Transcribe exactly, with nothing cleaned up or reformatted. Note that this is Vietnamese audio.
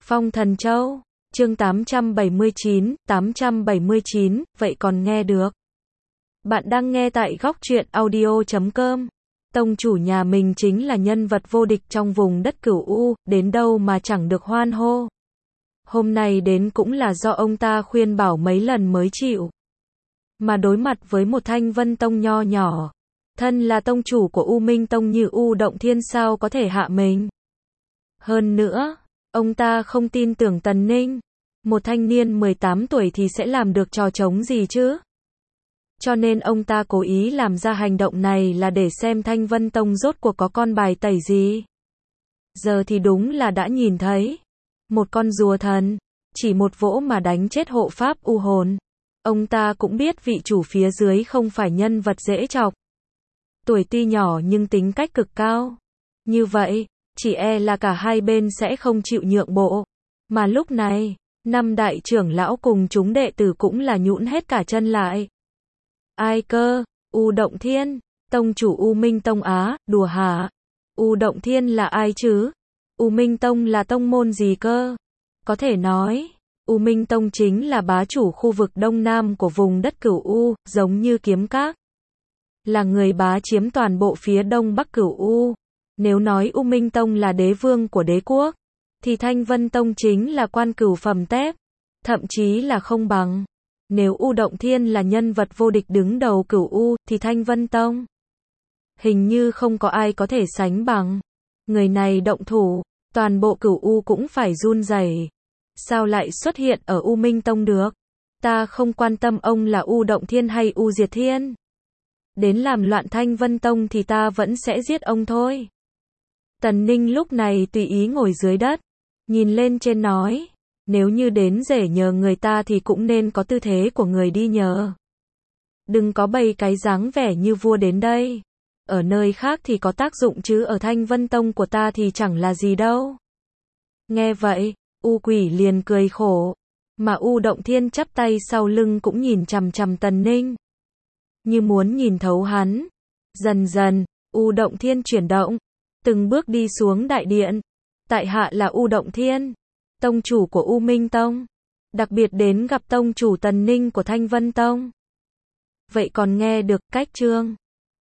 Phong Thần Châu, chương tám trăm bảy mươi chín, tám trăm bảy mươi chín, vậy còn nghe được. Bạn đang nghe tại góc truyện audio chấm com. Tông chủ nhà mình chính là nhân vật vô địch trong vùng đất Cửu U, đến đâu mà chẳng được hoan hô. Hôm nay đến cũng là do ông ta khuyên bảo mấy lần mới chịu. Mà đối mặt với một Thanh Vân Tông nho nhỏ, thân là tông chủ của U Minh Tông như U Động Thiên sao có thể hạ mình. Hơn nữa, ông ta không tin tưởng Tần Ninh, một thanh niên mười tám tuổi thì sẽ làm được trò trống gì chứ. Cho nên ông ta cố ý làm ra hành động này là để xem Thanh Vân Tông rốt cuộc có con bài tẩy gì. Giờ thì đúng là đã nhìn thấy. Một con rùa thần, chỉ một vỗ mà đánh chết hộ pháp U hồn. Ông ta cũng biết vị chủ phía dưới không phải nhân vật dễ chọc. Tuổi tuy nhỏ nhưng tính cách cực cao. Như vậy, chỉ e là cả hai bên sẽ không chịu nhượng bộ. Mà lúc này, năm đại trưởng lão cùng chúng đệ tử cũng là nhũn hết cả chân lại. Ai cơ? U Động Thiên, tông chủ U Minh Tông á, đùa hả? U Động Thiên là ai chứ? U Minh Tông là tông môn gì cơ? Có thể nói, U Minh Tông chính là bá chủ khu vực đông nam của vùng đất Cửu U, giống như Kiếm Các. Là người bá chiếm toàn bộ phía đông bắc Cửu U. Nếu nói U Minh Tông là đế vương của đế quốc, thì Thanh Vân Tông chính là quan cửu phẩm tép, thậm chí là không bằng. Nếu U Động Thiên là nhân vật vô địch đứng đầu Cửu U, thì Thanh Vân Tông hình như không có ai có thể sánh bằng. Người này động thủ, toàn bộ Cửu U cũng phải run rẩy. Sao lại xuất hiện ở U Minh Tông được? Ta không quan tâm ông là U Động Thiên hay U Diệt Thiên. Đến làm loạn Thanh Vân Tông thì ta vẫn sẽ giết ông thôi. Tần Ninh lúc này tùy ý ngồi dưới đất, nhìn lên trên nói, nếu như đến rể nhờ người ta thì cũng nên có tư thế của người đi nhờ. Đừng có bày cái dáng vẻ như vua đến đây. Ở nơi khác thì có tác dụng chứ ở Thanh Vân Tông của ta thì chẳng là gì đâu. Nghe vậy, U Quỷ liền cười khổ, mà U Động Thiên chắp tay sau lưng cũng nhìn chằm chằm Tần Ninh, như muốn nhìn thấu hắn. Dần dần, U Động Thiên chuyển động, từng bước đi xuống đại điện. Tại hạ là U Động Thiên, tông chủ của U Minh Tông, đặc biệt đến gặp tông chủ Tần Ninh của Thanh Vân Tông. Vậy còn nghe được cách chương